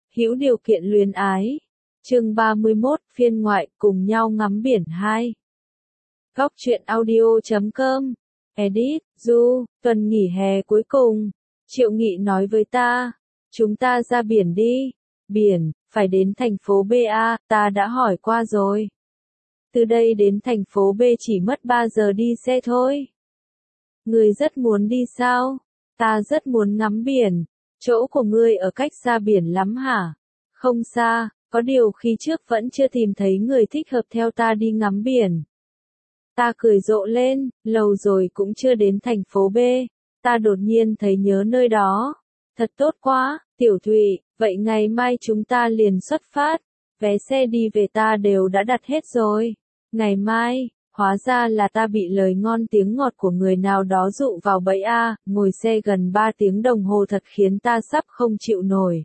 Hữu điều kiện luyến ái. Chương 31, phiên ngoại, cùng nhau ngắm biển 2. Góc truyện audio.com. Edit, Du, tuần nghỉ hè cuối cùng. Triệu Nghị nói với ta, chúng ta ra biển đi. Biển, phải đến thành phố B A, ta đã hỏi qua rồi. Từ đây đến thành phố B chỉ mất 3 giờ đi xe thôi. Ngươi rất muốn đi sao? Ta rất muốn ngắm biển. Chỗ của ngươi ở cách xa biển lắm hả? Không xa, có điều khi trước vẫn chưa tìm thấy người thích hợp theo ta đi ngắm biển. Ta cười rộ lên, lâu rồi cũng chưa đến thành phố B. Ta đột nhiên thấy nhớ nơi đó. Thật tốt quá, Tiểu Thụy, vậy ngày mai chúng ta liền xuất phát. Vé xe đi về ta đều đã đặt hết rồi. Ngày mai, hóa ra là ta bị lời ngon tiếng ngọt của người nào đó dụ vào bẫy a, ngồi xe gần 3 tiếng đồng hồ thật khiến ta sắp không chịu nổi.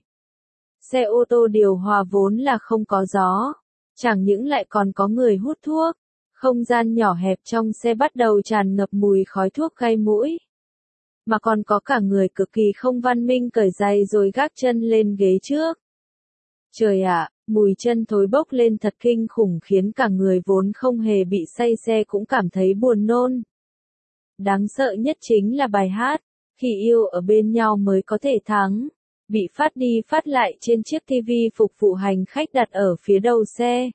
Xe ô tô điều hòa vốn là không có gió, chẳng những lại còn có người hút thuốc, không gian nhỏ hẹp trong xe bắt đầu tràn ngập mùi khói thuốc gây mũi. Mà còn có cả người cực kỳ không văn minh cởi giày rồi gác chân lên ghế trước. Trời ạ, mùi chân thối bốc lên thật kinh khủng khiến cả người vốn không hề bị say xe cũng cảm thấy buồn nôn. Đáng sợ nhất chính là bài hát, khi yêu ở bên nhau mới có thể thắng, bị phát đi phát lại trên chiếc TV phục vụ hành khách đặt ở phía đầu xe.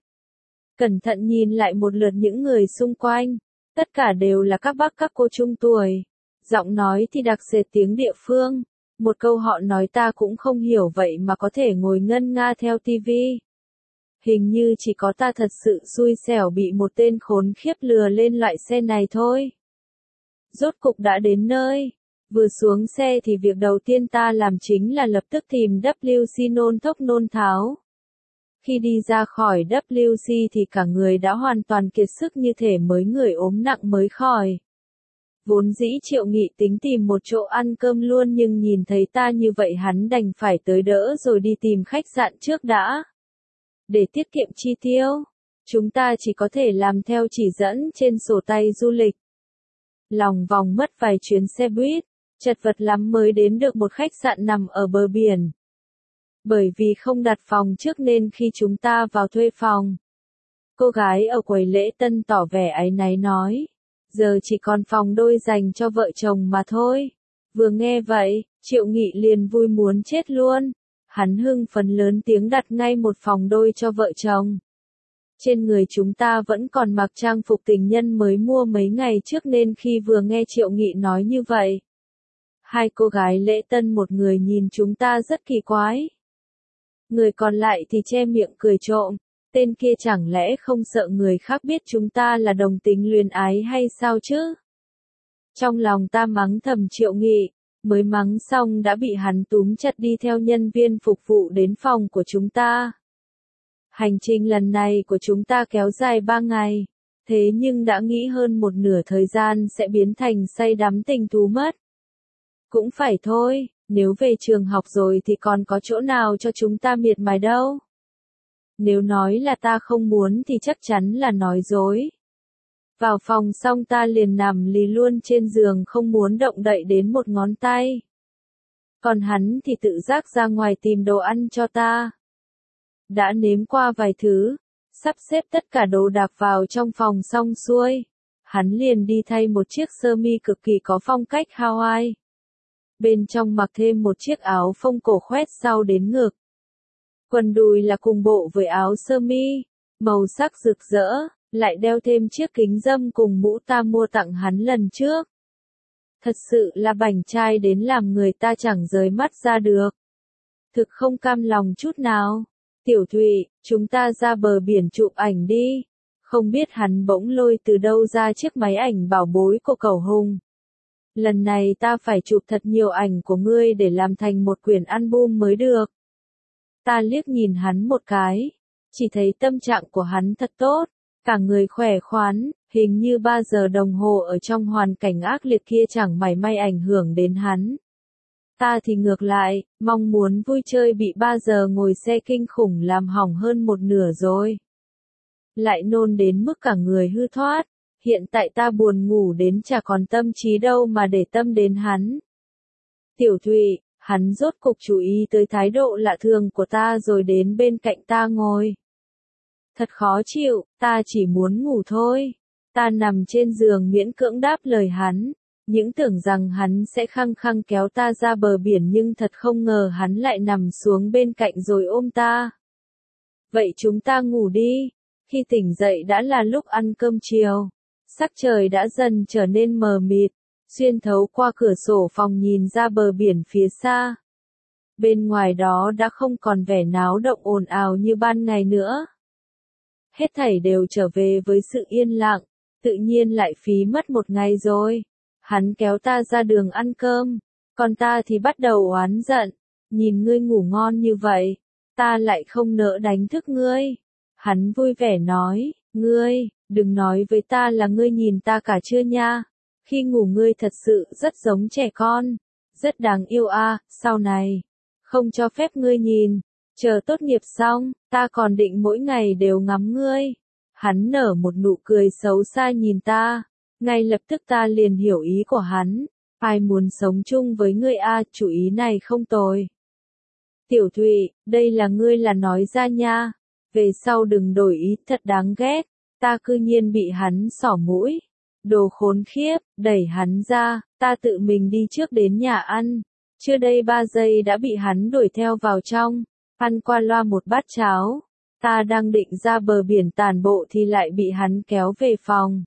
Cẩn thận nhìn lại một lượt những người xung quanh, tất cả đều là các bác các cô trung tuổi. Giọng nói thì đặc sệt tiếng địa phương, một câu họ nói ta cũng không hiểu vậy mà có thể ngồi ngân nga theo TV. Hình như chỉ có ta thật sự xui xẻo bị một tên khốn khiếp lừa lên loại xe này thôi. Rốt cục đã đến nơi, vừa xuống xe thì việc đầu tiên ta làm chính là lập tức tìm WC nôn thốc nôn tháo. Khi đi ra khỏi WC thì cả người đã hoàn toàn kiệt sức như thể mới người ốm nặng mới khỏi. Vốn dĩ Triệu Nghị tính tìm một chỗ ăn cơm luôn nhưng nhìn thấy ta như vậy hắn đành phải tới đỡ rồi đi tìm khách sạn trước đã. Để tiết kiệm chi tiêu, chúng ta chỉ có thể làm theo chỉ dẫn trên sổ tay du lịch. Lòng vòng mất vài chuyến xe buýt, chật vật lắm mới đến được một khách sạn nằm ở bờ biển. Bởi vì không đặt phòng trước nên khi chúng ta vào thuê phòng, cô gái ở quầy lễ tân tỏ vẻ áy náy nói, giờ chỉ còn phòng đôi dành cho vợ chồng mà thôi. Vừa nghe vậy, Triệu Nghị liền vui muốn chết luôn. Hắn hưng phấn lớn tiếng đặt ngay một phòng đôi cho vợ chồng. Trên người chúng ta vẫn còn mặc trang phục tình nhân mới mua mấy ngày trước nên khi vừa nghe Triệu Nghị nói như vậy, hai cô gái lễ tân một người nhìn chúng ta rất kỳ quái. Người còn lại thì che miệng cười trộm, tên kia chẳng lẽ không sợ người khác biết chúng ta là đồng tính luyến ái hay sao chứ? Trong lòng ta mắng thầm Triệu Nghị, mới mắng xong đã bị hắn túm chặt đi theo nhân viên phục vụ đến phòng của chúng ta. Hành trình lần này của chúng ta kéo dài 3 ngày, thế nhưng đã nghĩ hơn một nửa thời gian sẽ biến thành say đắm tình thú mất. Cũng phải thôi, nếu về trường học rồi thì còn có chỗ nào cho chúng ta miệt mài đâu. Nếu nói là ta không muốn thì chắc chắn là nói dối. Vào phòng xong ta liền nằm lì luôn trên giường không muốn động đậy đến một ngón tay. Còn hắn thì tự giác ra ngoài tìm đồ ăn cho ta. Đã nếm qua vài thứ, sắp xếp tất cả đồ đạc vào trong phòng xong xuôi. Hắn liền đi thay một chiếc sơ mi cực kỳ có phong cách Hawaii. Bên trong mặc thêm một chiếc áo phông cổ khoét sau đến ngực. Quần đùi là cùng bộ với áo sơ mi, màu sắc rực rỡ, lại đeo thêm chiếc kính râm cùng mũ ta mua tặng hắn lần trước. Thật sự là bảnh trai đến làm người ta chẳng rời mắt ra được. Thực không cam lòng chút nào. Tiểu Thụy, chúng ta ra bờ biển chụp ảnh đi. Không biết hắn bỗng lôi từ đâu ra chiếc máy ảnh bảo bối của cẩu Hùng. Lần này ta phải chụp thật nhiều ảnh của ngươi để làm thành một quyển album mới được. Ta liếc nhìn hắn một cái, chỉ thấy tâm trạng của hắn thật tốt, cả người khỏe khoắn, hình như 3 giờ đồng hồ ở trong hoàn cảnh ác liệt kia chẳng mảy may ảnh hưởng đến hắn. Ta thì ngược lại, mong muốn vui chơi bị 3 giờ ngồi xe kinh khủng làm hỏng hơn một nửa rồi. Lại nôn đến mức cả người hư thoát, hiện tại ta buồn ngủ đến chả còn tâm trí đâu mà để tâm đến hắn. Tiểu Thụy, Hắn rốt cục chú ý tới thái độ lạ thường của ta rồi đến bên cạnh ta ngồi. Thật khó chịu, ta chỉ muốn ngủ thôi. Ta nằm trên giường miễn cưỡng đáp lời hắn, những tưởng rằng hắn sẽ khăng khăng kéo ta ra bờ biển nhưng thật không ngờ hắn lại nằm xuống bên cạnh rồi ôm ta. Vậy chúng ta ngủ đi. Khi tỉnh dậy đã là lúc ăn cơm chiều. Sắc trời đã dần trở nên mờ mịt, xuyên thấu qua cửa sổ phòng nhìn ra bờ biển phía xa. Bên ngoài đó đã không còn vẻ náo động ồn ào như ban ngày nữa. Hết thảy đều trở về với sự yên lặng, tự nhiên lại phí mất một ngày rồi. Hắn kéo ta ra đường ăn cơm, còn ta thì bắt đầu oán giận, nhìn ngươi ngủ ngon như vậy, ta lại không nỡ đánh thức ngươi. Hắn vui vẻ nói, ngươi, đừng nói với ta là ngươi nhìn ta cả trưa nha. Khi ngủ ngươi thật sự rất giống trẻ con, rất đáng yêu a. Sau này, không cho phép ngươi nhìn, chờ tốt nghiệp xong, ta còn định mỗi ngày đều ngắm ngươi. Hắn nở một nụ cười xấu xa nhìn ta, ngay lập tức ta liền hiểu ý của hắn, ai muốn sống chung với ngươi a, chủ ý này không tồi. Tiểu Thụy, đây là ngươi là nói ra nha, về sau đừng đổi ý, thật đáng ghét. Ta cư nhiên bị hắn xỏ mũi. Đồ khốn khiếp, đẩy hắn ra, ta tự mình đi trước đến nhà ăn. Chưa đầy 3 giây đã bị hắn đuổi theo vào trong, ăn qua loa một bát cháo. Ta đang định ra bờ biển tản bộ thì lại bị hắn kéo về phòng.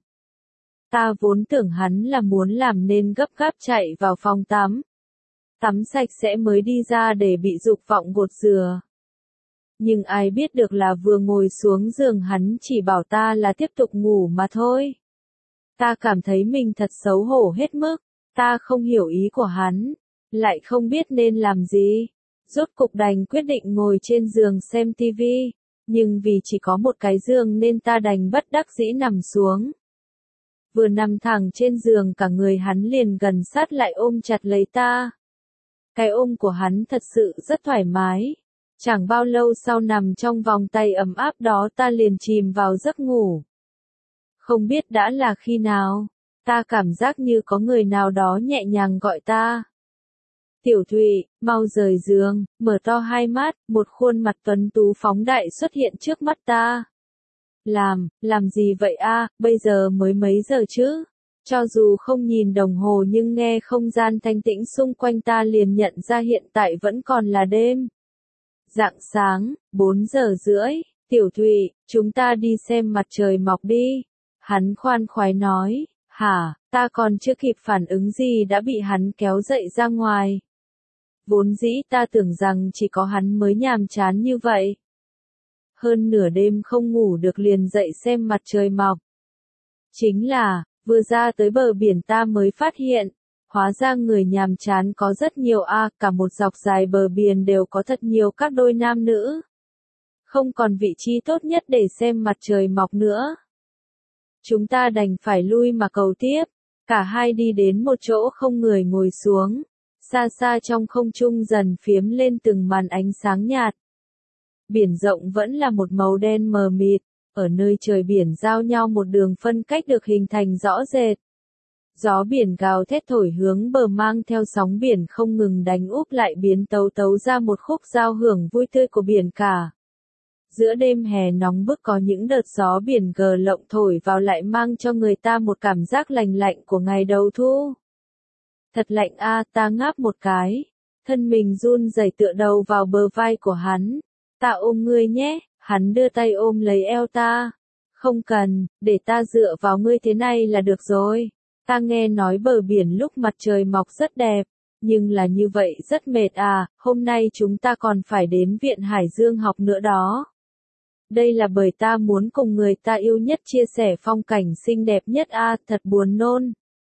Ta vốn tưởng hắn là muốn làm nên gấp gáp chạy vào phòng tắm. Tắm sạch sẽ mới đi ra để bị dục vọng gột rửa. Nhưng ai biết được là vừa ngồi xuống giường hắn chỉ bảo ta là tiếp tục ngủ mà thôi. Ta cảm thấy mình thật xấu hổ hết mức, ta không hiểu ý của hắn, lại không biết nên làm gì. Rốt cục đành quyết định ngồi trên giường xem tivi, nhưng vì chỉ có một cái giường nên ta đành bất đắc dĩ nằm xuống. Vừa nằm thẳng trên giường cả người hắn liền gần sát lại ôm chặt lấy ta. Cái ôm của hắn thật sự rất thoải mái. Chẳng bao lâu sau nằm trong vòng tay ấm áp đó ta liền chìm vào giấc ngủ. Không biết đã là khi nào, ta cảm giác như có người nào đó nhẹ nhàng gọi ta. Tiểu Thụy, mau rời giường, mở to hai mắt, một khuôn mặt tuấn tú phóng đại xuất hiện trước mắt ta. Làm gì vậy a? Bây giờ mới mấy giờ chứ? Cho dù không nhìn đồng hồ nhưng nghe không gian thanh tĩnh xung quanh ta liền nhận ra hiện tại vẫn còn là đêm. Rạng sáng, 4 giờ rưỡi, Tiểu Thụy, chúng ta đi xem mặt trời mọc đi. Hắn khoan khoái nói, hả, ta còn chưa kịp phản ứng gì đã bị hắn kéo dậy ra ngoài. Vốn dĩ ta tưởng rằng chỉ có hắn mới nhàm chán như vậy. Hơn nửa đêm không ngủ được liền dậy xem mặt trời mọc. Chính là, vừa ra tới bờ biển ta mới phát hiện, hóa ra người nhàm chán có rất nhiều a, cả một dọc dài bờ biển đều có thật nhiều các đôi nam nữ. Không còn vị trí tốt nhất để xem mặt trời mọc nữa. Chúng ta đành phải lui mà cầu tiếp, cả hai đi đến một chỗ không người ngồi xuống, xa xa trong không trung dần phiếm lên từng màn ánh sáng nhạt. Biển rộng vẫn là một màu đen mờ mịt, ở nơi trời biển giao nhau một đường phân cách được hình thành rõ rệt. Gió biển gào thét thổi hướng bờ mang theo sóng biển không ngừng đánh úp lại biến tấu tấu ra một khúc giao hưởng vui tươi của biển cả. Giữa đêm hè nóng bức có những đợt gió biển gờ lộng thổi vào lại mang cho người ta một cảm giác lành lạnh của ngày đầu thu. Thật lạnh a, ta ngáp một cái, thân mình run rẩy tựa đầu vào bờ vai của hắn. Ta ôm ngươi nhé, hắn đưa tay ôm lấy eo ta. Không cần, để ta dựa vào ngươi thế này là được rồi. Ta nghe nói bờ biển lúc mặt trời mọc rất đẹp, nhưng là như vậy rất mệt à, hôm nay chúng ta còn phải đến Viện Hải Dương học nữa đó. Đây là bởi ta muốn cùng người ta yêu nhất chia sẻ phong cảnh xinh đẹp nhất a, thật buồn nôn.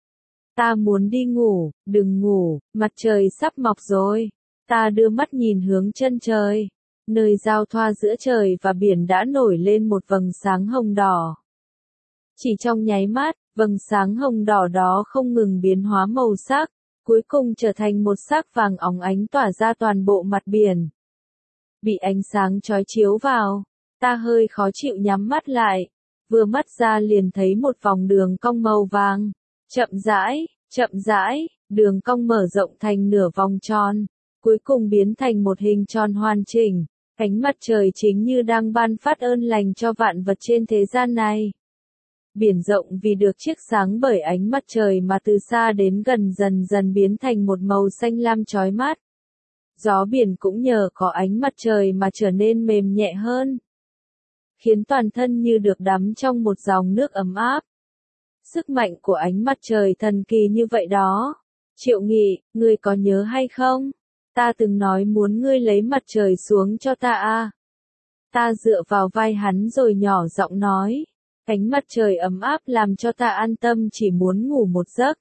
Ta muốn đi ngủ, đừng ngủ, mặt trời sắp mọc rồi. Ta đưa mắt nhìn hướng chân trời, nơi giao thoa giữa trời và biển đã nổi lên một vầng sáng hồng đỏ. Chỉ trong nháy mắt, vầng sáng hồng đỏ đó không ngừng biến hóa màu sắc, cuối cùng trở thành một sắc vàng óng ánh tỏa ra toàn bộ mặt biển. Bị ánh sáng chói chiếu vào, ta hơi khó chịu nhắm mắt lại, vừa mắt ra liền thấy một vòng đường cong màu vàng, chậm rãi, đường cong mở rộng thành nửa vòng tròn, cuối cùng biến thành một hình tròn hoàn chỉnh. Ánh mặt trời chính như đang ban phát ơn lành cho vạn vật trên thế gian này. Biển rộng vì được chiết sáng bởi ánh mặt trời mà từ xa đến gần dần dần biến thành một màu xanh lam chói mắt. Gió biển cũng nhờ có ánh mặt trời mà trở nên mềm nhẹ hơn, khiến toàn thân như được đắm trong một dòng nước ấm áp. Sức mạnh của ánh mặt trời thần kỳ như vậy đó. Triệu Nghị, ngươi có nhớ hay không? Ta từng nói muốn ngươi lấy mặt trời xuống cho ta à? Ta dựa vào vai hắn rồi nhỏ giọng nói. Ánh mặt trời ấm áp làm cho ta an tâm chỉ muốn ngủ một giấc.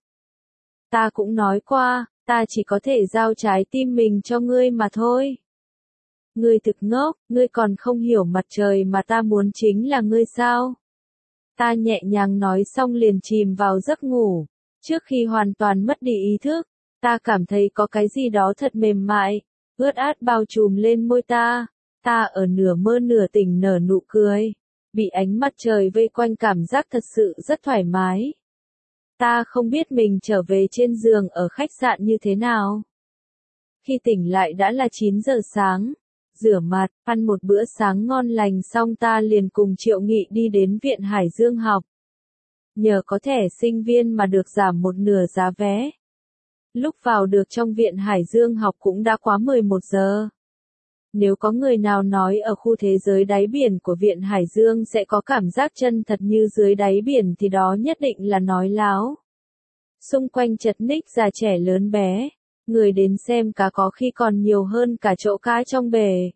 Ta cũng nói qua, ta chỉ có thể giao trái tim mình cho ngươi mà thôi. Ngươi thực ngốc, ngươi còn không hiểu mặt trời mà ta muốn chính là ngươi sao? Ta nhẹ nhàng nói xong liền chìm vào giấc ngủ. Trước khi hoàn toàn mất đi ý thức, ta cảm thấy có cái gì đó thật mềm mại, ướt át bao trùm lên môi ta. Ta ở nửa mơ nửa tỉnh nở nụ cười. Bị ánh mặt trời vây quanh cảm giác thật sự rất thoải mái. Ta không biết mình trở về trên giường ở khách sạn như thế nào. Khi tỉnh lại đã là 9 giờ sáng. Rửa mặt, ăn một bữa sáng ngon lành xong ta liền cùng Triệu Nghị đi đến Viện Hải Dương học. Nhờ có thẻ sinh viên mà được giảm một nửa giá vé. Lúc vào được trong Viện Hải Dương học cũng đã quá 11 giờ. Nếu có người nào nói ở khu thế giới đáy biển của Viện Hải Dương sẽ có cảm giác chân thật như dưới đáy biển thì đó nhất định là nói láo. Xung quanh chật ních già trẻ lớn bé. Người đến xem cá có khi còn nhiều hơn cả chỗ cá trong bể.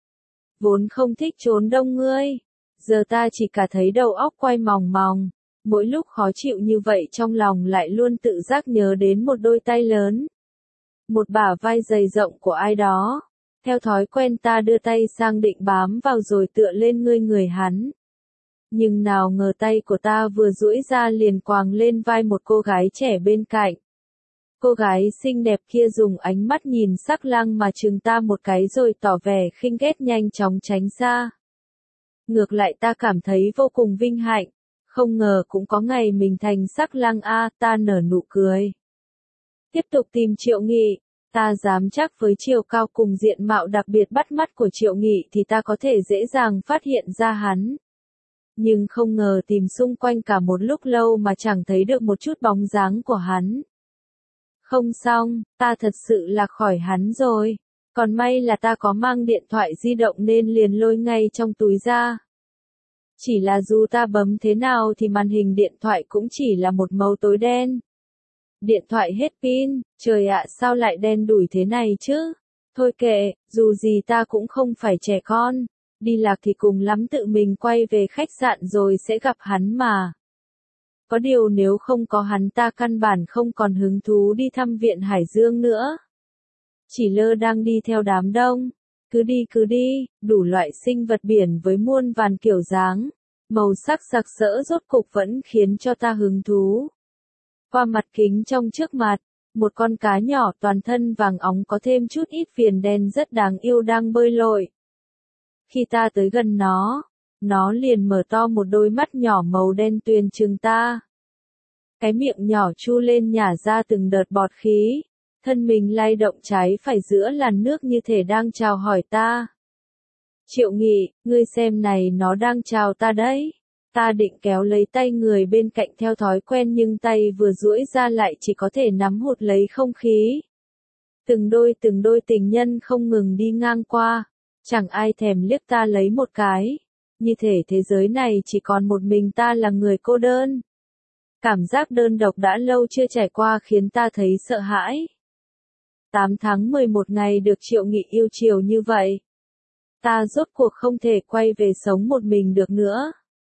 Vốn không thích trốn đông ngươi. Giờ ta chỉ cả thấy đầu óc quay mòng mòng. Mỗi lúc khó chịu như vậy trong lòng lại luôn tự giác nhớ đến một đôi tay lớn. Một bả vai dày rộng của ai đó. Theo thói quen ta đưa tay sang định bám vào rồi tựa lên người hắn. Nhưng nào ngờ tay của ta vừa duỗi ra liền quàng lên vai một cô gái trẻ bên cạnh. Cô gái xinh đẹp kia dùng ánh mắt nhìn sắc lăng mà chừng ta một cái rồi tỏ vẻ khinh ghét nhanh chóng tránh xa. Ngược lại ta cảm thấy vô cùng vinh hạnh. Không ngờ cũng có ngày mình thành sắc lăng a, ta nở nụ cười. Tiếp tục tìm Triệu Nghị. Ta dám chắc với chiều cao cùng diện mạo đặc biệt bắt mắt của Triệu Nghị thì ta có thể dễ dàng phát hiện ra hắn. Nhưng không ngờ tìm xung quanh cả một lúc lâu mà chẳng thấy được một chút bóng dáng của hắn. Không xong, ta thật sự là khỏi hắn rồi. Còn may là ta có mang điện thoại di động nên liền lôi ngay trong túi ra. Chỉ là dù ta bấm thế nào thì màn hình điện thoại cũng chỉ là một màu tối đen. Điện thoại hết pin, trời ạ sao lại đen đủi thế này chứ? Thôi kệ, dù gì ta cũng không phải trẻ con. Đi lạc thì cùng lắm tự mình quay về khách sạn rồi sẽ gặp hắn mà. Có điều nếu không có hắn ta căn bản không còn hứng thú đi thăm Viện Hải Dương nữa. Chỉ lơ đang đi theo đám đông. Cứ đi, đủ loại sinh vật biển với muôn vàn kiểu dáng. Màu sắc sặc sỡ rốt cục vẫn khiến cho ta hứng thú. Qua mặt kính trong trước mặt, một con cá nhỏ toàn thân vàng óng có thêm chút ít viền đen rất đáng yêu đang bơi lội. Khi ta tới gần nó liền mở to một đôi mắt nhỏ màu đen tuyền trừng ta. Cái miệng nhỏ chu lên nhả ra từng đợt bọt khí, thân mình lay động trái phải giữa làn nước như thể đang chào hỏi ta. Triệu Nghị, ngươi xem này nó đang chào ta đấy. Ta định kéo lấy tay người bên cạnh theo thói quen nhưng tay vừa duỗi ra lại chỉ có thể nắm hụt lấy không khí. Từng đôi tình nhân không ngừng đi ngang qua, chẳng ai thèm liếc ta lấy một cái. Như thể thế giới này chỉ còn một mình ta là người cô đơn. Cảm giác đơn độc đã lâu chưa trải qua khiến ta thấy sợ hãi. 8 tháng 11 ngày được Triệu Nghị yêu chiều như vậy. Ta rốt cuộc không thể quay về sống một mình được nữa.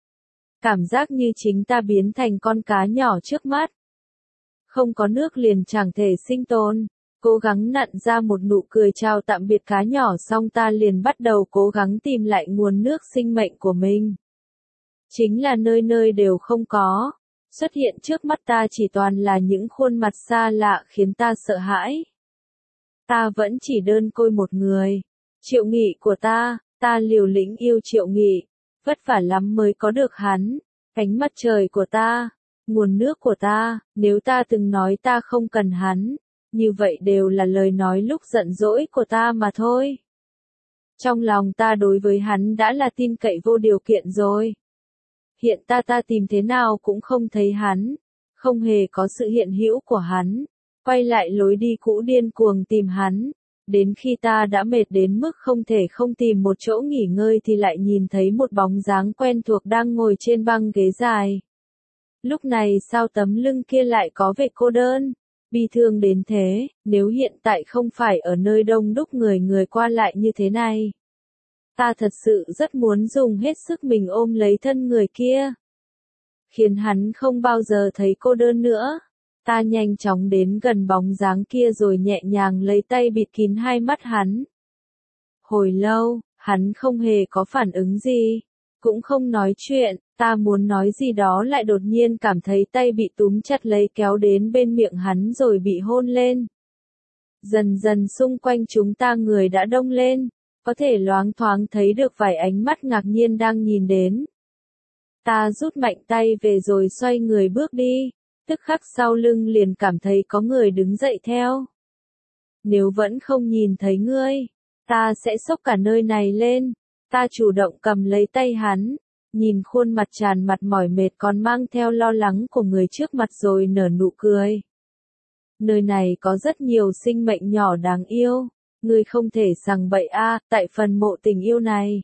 Cảm giác như chính ta biến thành con cá nhỏ trước mắt. Không có nước liền chẳng thể sinh tồn. Cố gắng nặn ra một nụ cười chào tạm biệt cá nhỏ xong ta liền bắt đầu cố gắng tìm lại nguồn nước sinh mệnh của mình. Chính là nơi nơi đều không có. Xuất hiện trước mắt ta chỉ toàn là những khuôn mặt xa lạ khiến ta sợ hãi. Ta vẫn chỉ đơn côi một người. Triệu Nghị của ta liều lĩnh yêu Triệu Nghị. Vất vả lắm mới có được hắn. Ánh mặt trời của ta, nguồn nước của ta, nếu ta từng nói ta không cần hắn. như vậy đều là lời nói lúc giận dỗi của ta mà thôi. Trong lòng ta đối với hắn đã là tin cậy vô điều kiện rồi. Hiện ta tìm thế nào cũng không thấy hắn, không hề có sự hiện hữu của hắn, quay lại lối đi cũ điên cuồng tìm hắn. Đến khi ta đã mệt đến mức không thể không tìm một chỗ nghỉ ngơi thì lại nhìn thấy một bóng dáng quen thuộc đang ngồi trên băng ghế dài. Lúc này sao tấm lưng kia lại có vẻ cô đơn, bi thương đến thế, nếu hiện tại không phải ở nơi đông đúc người qua lại như thế này. Ta thật sự rất muốn dùng hết sức mình ôm lấy thân người kia, khiến hắn không bao giờ thấy cô đơn nữa. Ta nhanh chóng đến gần bóng dáng kia rồi nhẹ nhàng lấy tay bịt kín hai mắt hắn. Hồi lâu, hắn không hề có phản ứng gì, cũng không nói chuyện, ta muốn nói gì đó lại đột nhiên cảm thấy tay bị túm chặt lấy kéo đến bên miệng hắn rồi bị hôn lên. Dần dần xung quanh chúng ta người đã đông lên, có thể loáng thoáng thấy được vài ánh mắt ngạc nhiên đang nhìn đến. Ta rút mạnh tay về rồi xoay người bước đi. Tức khắc sau lưng liền cảm thấy có người đứng dậy theo. Nếu vẫn không nhìn thấy ngươi, ta sẽ xốc cả nơi này lên. Ta chủ động cầm lấy tay hắn, nhìn khuôn mặt tràn mặt mỏi mệt còn mang theo lo lắng của người trước mặt rồi nở nụ cười. Nơi này có rất nhiều sinh mệnh nhỏ đáng yêu, ngươi không thể sằng bậy tại phần mộ tình yêu này.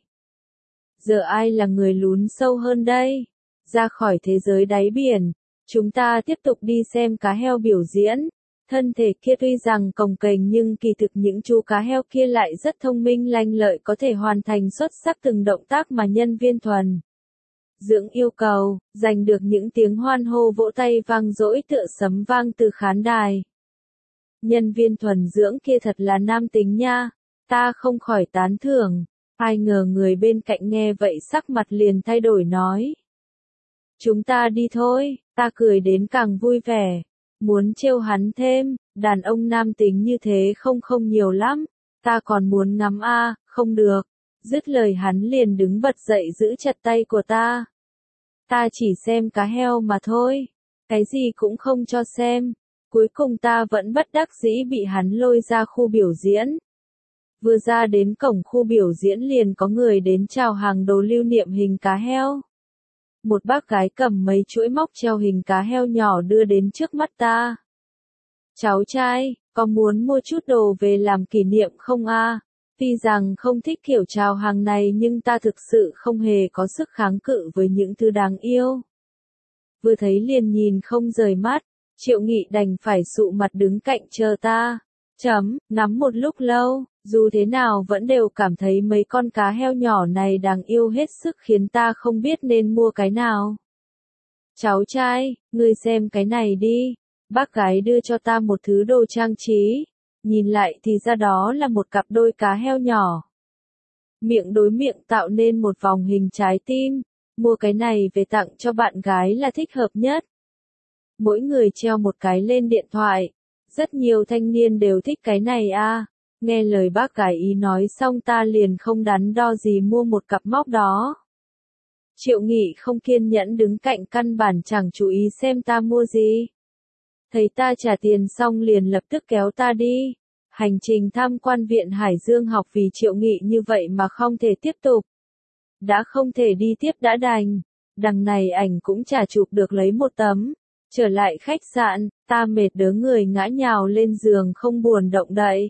Giờ ai là người lún sâu hơn đây? Ra khỏi thế giới đáy biển. Chúng ta tiếp tục đi xem cá heo biểu diễn. Thân thể kia tuy rằng cồng kềnh nhưng kỳ thực những chú cá heo kia lại rất thông minh lanh lợi, có thể hoàn thành xuất sắc từng động tác mà nhân viên thuần dưỡng yêu cầu, giành được những tiếng hoan hô vỗ tay vang dỗi tựa sấm vang từ khán đài. Nhân viên thuần dưỡng kia thật là nam tính nha, ta không khỏi tán thưởng. Ai ngờ người bên cạnh nghe vậy sắc mặt liền thay đổi nói. Chúng ta đi thôi, ta cười đến càng vui vẻ, muốn trêu hắn thêm, đàn ông nam tính như thế không nhiều lắm, ta còn muốn ngắm không được. Dứt lời hắn liền đứng bật dậy giữ chặt tay của ta. Ta chỉ xem cá heo mà thôi, cái gì cũng không cho xem. Cuối cùng ta vẫn bất đắc dĩ bị hắn lôi ra khu biểu diễn. Vừa ra đến cổng khu biểu diễn liền có người đến chào hàng đồ lưu niệm hình cá heo. Một bác gái cầm mấy chuỗi móc treo hình cá heo nhỏ đưa đến trước mắt ta. Cháu trai, có muốn mua chút đồ về làm kỷ niệm không Tuy rằng không thích kiểu chào hàng này nhưng ta thực sự không hề có sức kháng cự với những thứ đáng yêu. Vừa thấy liền nhìn không rời mắt, Triệu Nghị đành phải sụ mặt đứng cạnh chờ ta. Ngắm một lúc lâu, dù thế nào vẫn đều cảm thấy mấy con cá heo nhỏ này đáng yêu hết sức khiến ta không biết nên mua cái nào. Cháu trai, ngươi xem cái này đi. Bác gái đưa cho ta một thứ đồ trang trí. Nhìn lại thì ra đó là một cặp đôi cá heo nhỏ. Miệng đối miệng tạo nên một vòng hình trái tim. Mua cái này về tặng cho bạn gái là thích hợp nhất. Mỗi người treo một cái lên điện thoại. Rất nhiều thanh niên đều thích cái này Nghe lời bác gái ý nói xong ta liền không đắn đo gì mua một cặp móc đó. Triệu Nghị không kiên nhẫn đứng cạnh căn bản chẳng chú ý xem ta mua gì. Thấy ta trả tiền xong liền lập tức kéo ta đi. Hành trình tham quan viện Hải Dương học vì Triệu Nghị như vậy mà không thể tiếp tục. Đã không thể đi tiếp đã đành. Đằng này ảnh cũng chả chụp được lấy một tấm. Trở lại khách sạn, ta mệt đớ người ngã nhào lên giường không buồn động đậy.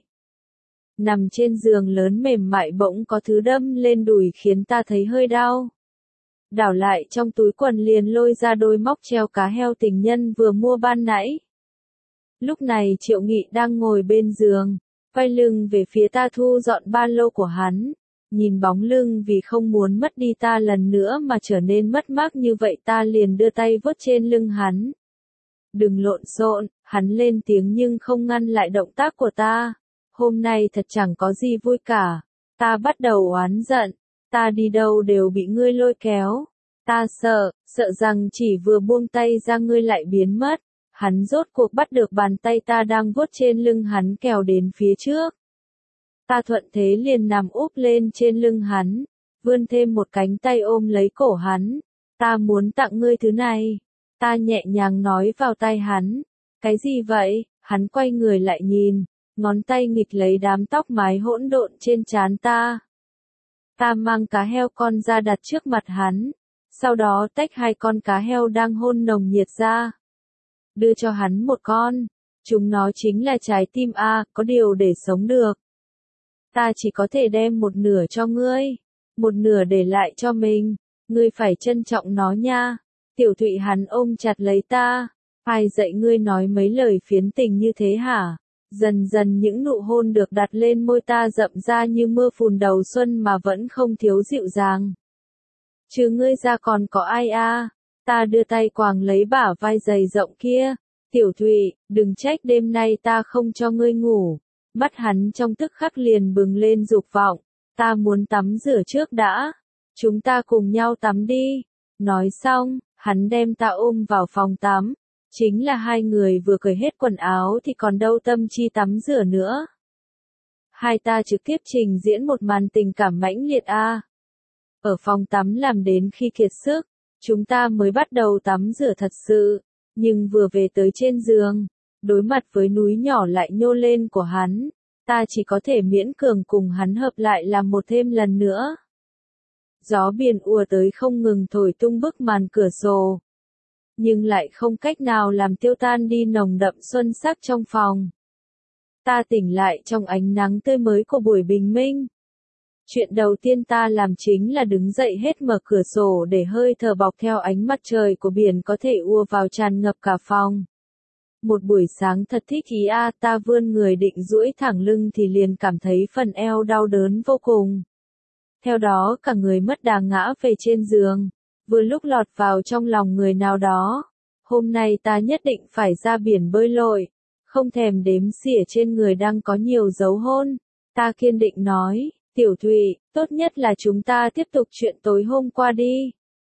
Nằm trên giường lớn mềm mại bỗng có thứ đâm lên đùi khiến ta thấy hơi đau. Đảo lại trong túi quần liền lôi ra đôi móc treo cá heo tình nhân vừa mua ban nãy. Lúc này Triệu Nghị đang ngồi bên giường, quay lưng về phía ta thu dọn ba lô của hắn. Nhìn bóng lưng vì không muốn mất đi ta lần nữa mà trở nên mất mát như vậy ta liền đưa tay vuốt trên lưng hắn. Đừng lộn xộn, hắn lên tiếng nhưng không ngăn lại động tác của ta. Hôm nay thật chẳng có gì vui cả. Ta bắt đầu oán giận. Ta đi đâu đều bị ngươi lôi kéo. Ta sợ rằng chỉ vừa buông tay ra ngươi lại biến mất. Hắn rốt cuộc bắt được bàn tay ta đang vuốt trên lưng hắn kéo đến phía trước. Ta thuận thế liền nằm úp lên trên lưng hắn, vươn thêm một cánh tay ôm lấy cổ hắn. Ta muốn tặng ngươi thứ này. Ta nhẹ nhàng nói vào tai hắn. Cái gì vậy? Hắn quay người lại nhìn, ngón tay nghịch lấy đám tóc mái hỗn độn trên trán ta. Ta mang cá heo con ra đặt trước mặt hắn, sau đó tách 2 con cá heo đang hôn nồng nhiệt ra. Đưa cho hắn một con, chúng nó chính là trái tim A, có điều để sống được. Ta chỉ có thể đem một nửa cho ngươi, một nửa để lại cho mình, ngươi phải trân trọng nó nha. Tiểu Thụy hắn ôm chặt lấy ta, ai dạy ngươi nói mấy lời phiến tình như thế hả? Dần dần những nụ hôn được đặt lên môi ta rậm ra như mưa phùn đầu xuân mà vẫn không thiếu dịu dàng. Chứ ngươi ra còn có ai à? Ta đưa tay quàng lấy bả vai dày rộng kia. Tiểu Thụy, đừng trách đêm nay ta không cho ngươi ngủ. Mắt hắn trong tức khắc liền bừng lên dục vọng. Ta muốn tắm rửa trước đã. Chúng ta cùng nhau tắm đi. Nói xong, hắn đem ta ôm vào phòng tắm. Chính là 2 người vừa cởi hết quần áo thì còn đâu tâm chi tắm rửa nữa. Hai ta trực tiếp trình diễn một màn tình cảm mãnh liệt a. Ở phòng tắm làm đến khi kiệt sức, chúng ta mới bắt đầu tắm rửa thật sự. Nhưng vừa về tới trên giường, đối mặt với núi nhỏ lại nhô lên của hắn, ta chỉ có thể miễn cường cùng hắn hợp lại làm một thêm lần nữa. Gió biển ùa tới không ngừng thổi tung bức màn cửa sổ, nhưng lại không cách nào làm tiêu tan đi nồng đậm xuân sắc trong phòng. Ta tỉnh lại trong ánh nắng tươi mới của buổi bình minh. Chuyện đầu tiên ta làm chính là đứng dậy hết mở cửa sổ để hơi thở bọc theo ánh mặt trời của biển có thể ùa vào tràn ngập cả phòng. Một buổi sáng thật thích ý a, ta vươn người định duỗi thẳng lưng thì liền cảm thấy phần eo đau đớn vô cùng. Theo đó cả người mất đà ngã về trên giường, vừa lúc lọt vào trong lòng người nào đó. Hôm nay ta nhất định phải ra biển bơi lội, không thèm đếm xỉa trên người đang có nhiều dấu hôn. Ta kiên định nói, Tiểu Thụy, tốt nhất là chúng ta tiếp tục chuyện tối hôm qua đi.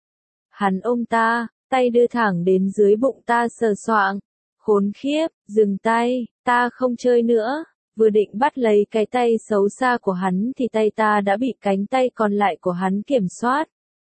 Hắn ôm ta, tay đưa thẳng đến dưới bụng ta sờ soạng. Khốn khiếp, dừng tay, ta không chơi nữa. Vừa định bắt lấy cái tay xấu xa của hắn thì tay ta đã bị cánh tay còn lại của hắn kiểm soát.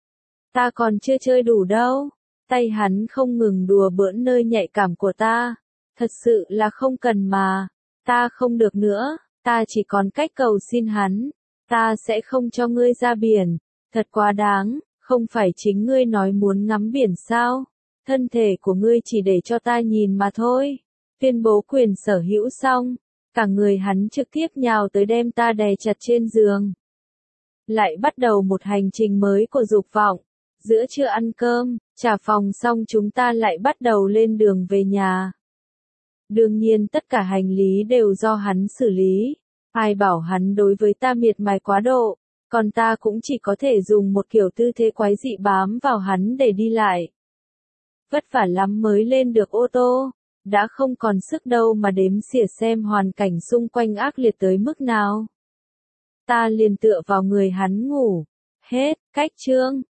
Ta còn chưa chơi đủ đâu. Tay hắn không ngừng đùa bỡn nơi nhạy cảm của ta. Thật sự là không cần mà. Ta không được nữa, ta chỉ còn cách cầu xin hắn. Ta sẽ không cho ngươi ra biển. Thật quá đáng, không phải chính ngươi nói muốn ngắm biển sao? Thân thể của ngươi chỉ để cho ta nhìn mà thôi. Tuyên bố quyền sở hữu xong, cả người hắn trực tiếp nhào tới đem ta đè chặt trên giường. Lại bắt đầu một hành trình mới của dục vọng. Giữa trưa ăn cơm, trả phòng xong chúng ta lại bắt đầu lên đường về nhà. Đương nhiên tất cả hành lý đều do hắn xử lý. Ai bảo hắn đối với ta miệt mài quá độ, còn ta cũng chỉ có thể dùng một kiểu tư thế quái dị bám vào hắn để đi lại. Vất vả lắm mới lên được ô tô, đã không còn sức đâu mà đếm xỉa xem hoàn cảnh xung quanh ác liệt tới mức nào. Ta liền tựa vào người hắn ngủ. Hết, cách chương.